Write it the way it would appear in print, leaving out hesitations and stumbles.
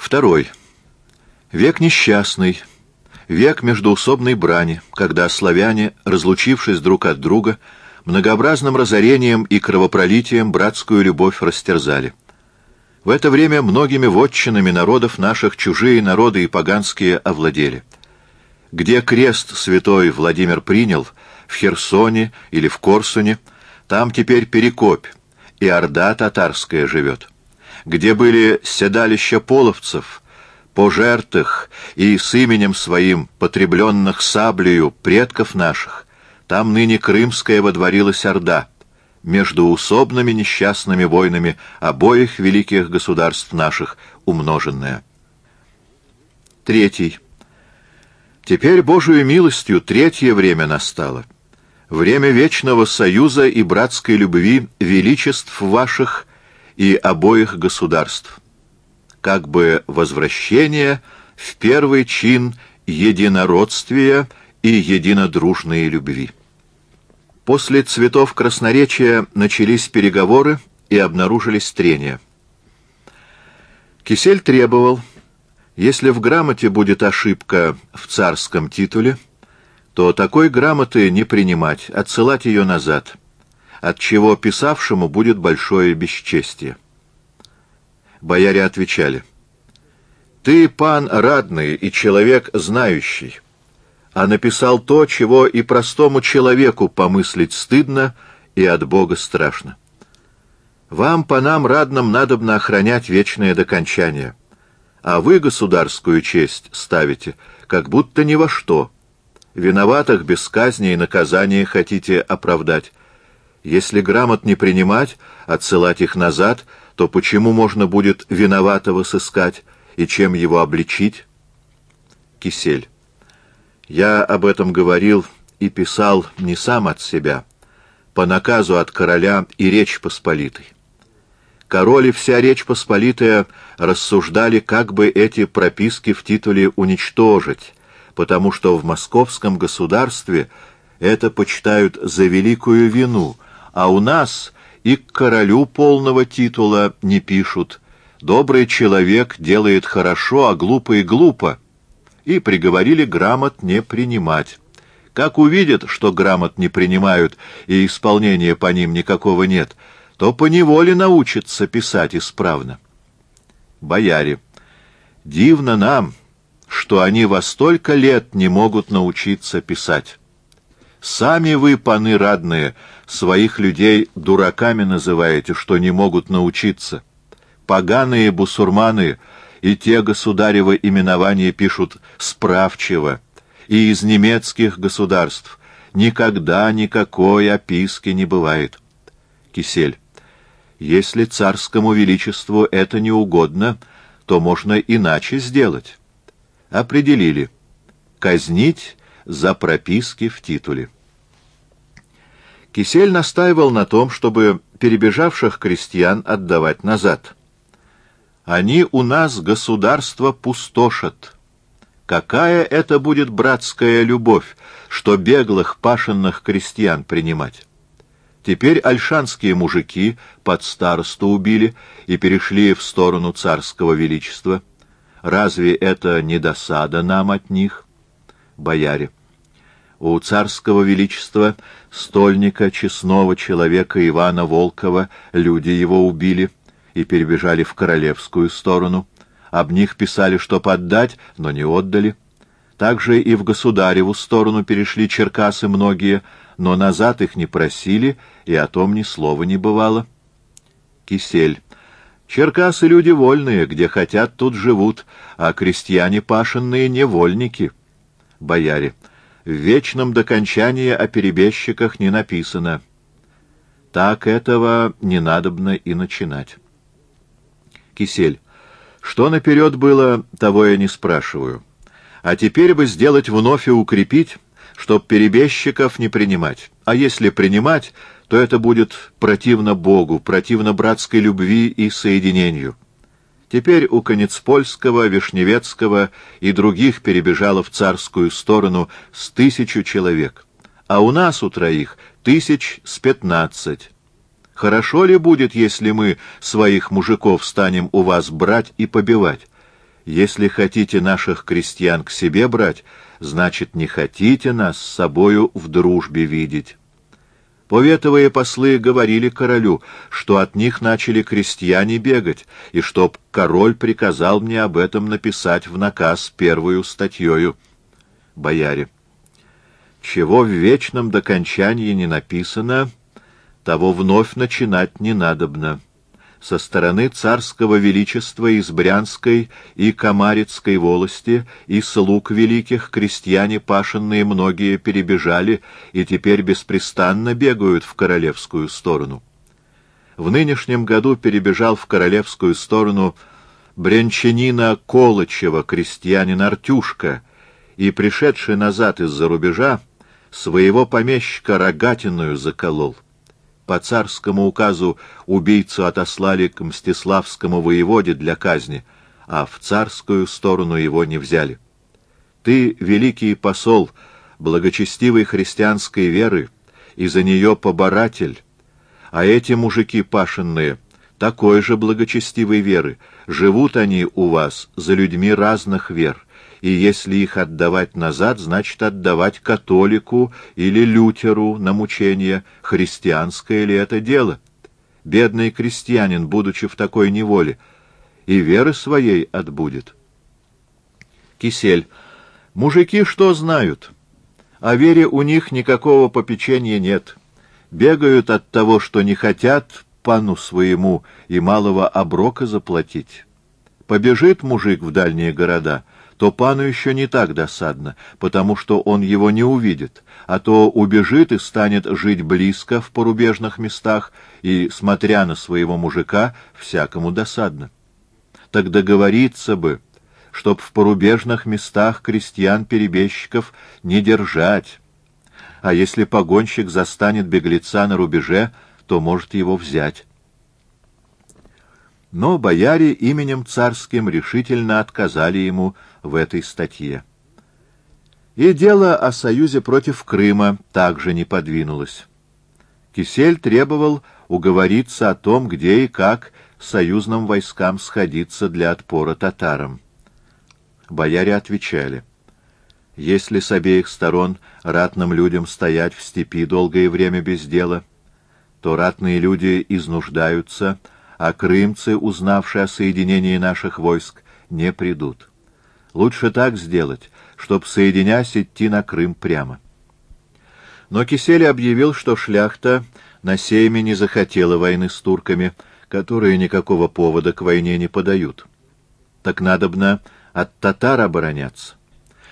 Второй. Век несчастный, век междоусобной брани, когда славяне, разлучившись друг от друга, многообразным разорением и кровопролитием братскую любовь растерзали. В это время многими вотчинами народов наших чужие народы и поганские овладели. Где крест святой Владимир принял, в Херсоне или в Корсуне, там теперь Перекопь, и орда татарская живет. Где были седалища половцев, пожертых и с именем своим потребленных саблею предков наших, там ныне крымская водворилась орда, между усобными несчастными войнами обоих великих государств наших умноженная. Третий. Теперь Божию милостью третье время настало. Время вечного союза и братской любви величеств ваших и обоих государств. Как бы возвращение в первый чин единородствия и единодружной любви. После цветов красноречия начались переговоры и обнаружились трения. Кисель требовал, если в грамоте будет ошибка в царском титуле, то такой грамоты не принимать, отсылать ее назад, от чего писавшему будет большое бесчестие. Бояре отвечали: «Ты, пан радный и человек знающий, а написал то, чего и простому человеку помыслить стыдно и от Бога страшно. Вам, панам радным, надобно охранять вечное докончание, а вы государскую честь ставите, как будто ни во что. Виноватых без казни и наказания хотите оправдать. Если грамот не принимать, отсылать их назад, то почему можно будет виноватого сыскать и чем его обличить?» Кисель: «Я об этом говорил и писал не сам от себя, по наказу от короля и Речь Посполитой. Король и вся Речь Посполитая рассуждали, как бы эти прописки в титуле уничтожить, потому что в московском государстве это почитают за великую вину, а у нас и к королю полного титула не пишут. Добрый человек делает хорошо, а глупый глупо. И приговорили грамот не принимать. Как увидят, что грамот не принимают и исполнения по ним никакого нет, то поневоле научатся писать исправно». Бояре: «Дивно нам, что они во столько лет не могут научиться писать. Сами вы, паны радные, своих людей дураками называете, что не могут научиться. Поганые бусурманы и те государевы именования пишут справчиво, и из немецких государств никогда никакой описки не бывает». Кисель: «Если царскому величеству это не угодно, то можно иначе сделать». Определили: казнить за прописки в титуле. Кисель настаивал на том, чтобы перебежавших крестьян отдавать назад. «Они у нас государство пустошат. Какая это будет братская любовь, что беглых пашенных крестьян принимать? Теперь ольшанские мужики под старосту убили и перешли в сторону царского величества. Разве это не досада нам от них?» Бояре: «У царского величества, стольника, честного человека Ивана Волкова, люди его убили и перебежали в королевскую сторону. Об них писали, что поддать, но не отдали. Также и в государеву сторону перешли черкасы многие, но назад их не просили, и о том ни слова не бывало». Кисель: «Черкасы люди вольные, где хотят, тут живут, а крестьяне пашенные невольники». Бояре: «В вечном докончании о перебежчиках не написано. Так этого не надобно и начинать». Кисель: «Что наперед было, того я не спрашиваю. А теперь бы сделать вновь и укрепить, чтоб перебежчиков не принимать. А если принимать, то это будет противно Богу, противно братской любви и соединению. Теперь у Конецпольского, Вишневецкого и других перебежало в царскую сторону с 1000 человек, а у нас у троих 1500. Хорошо ли будет, если мы своих мужиков станем у вас брать и побивать? Если хотите наших крестьян к себе брать, значит, не хотите нас с собою в дружбе видеть». Поветовые послы говорили королю, что от них начали крестьяне бегать, и чтоб король приказал мне об этом написать в наказ первую статьёю. Бояре. Чего в вечном докончании не написано, того вновь начинать не надобно. Со стороны царского величества из Брянской и Камарицкой волости и слуг великих крестьяне пашенные многие перебежали и теперь беспрестанно бегают в королевскую сторону. В нынешнем году перебежал в королевскую сторону брянчанина Колычева, крестьянин Артюшка, и, пришедший назад из-за рубежа, своего помещика Рогатиную заколол. По царскому указу убийцу отослали к мстиславскому воеводе для казни, а в царскую сторону его не взяли. Ты, великий посол, благочестивой христианской веры, и за нее поборатель, а эти мужики пашенные такой же благочестивой веры, живут они у вас за людьми разных вер, и если их отдавать назад, значит отдавать католику или лютеру на мучение, христианское ли это дело? Бедный крестьянин, будучи в такой неволе, и веры своей отбудет. Кисель. Мужики что знают? О вере у них никакого попечения нет. Бегают от того, что не хотят пану своему и малого оброка заплатить. Побежит мужик в дальние города, то пану еще не так досадно, потому что он его не увидит, а то убежит и станет жить близко в порубежных местах, и, смотря на своего мужика, всякому досадно. Так договориться бы, чтоб в порубежных местах крестьян-перебежчиков не держать, а если погонщик застанет беглеца на рубеже, то может его взять. Но бояре именем царским решительно отказали ему в этой статье. И дело о союзе против Крыма также не подвинулось. Кисель требовал уговориться о том, где и как союзным войскам сходиться для отпора татарам. Бояре отвечали: если с обеих сторон ратным людям стоять в степи долгое время без дела, то ратные люди изнуждаются, а крымцы, узнавшие о соединении наших войск, не придут. Лучше так сделать, чтоб, соединясь, идти на Крым прямо. Но Кисель объявил, что шляхта на сейме не захотела войны с турками, которые никакого повода к войне не подают. Так надобно от татар обороняться.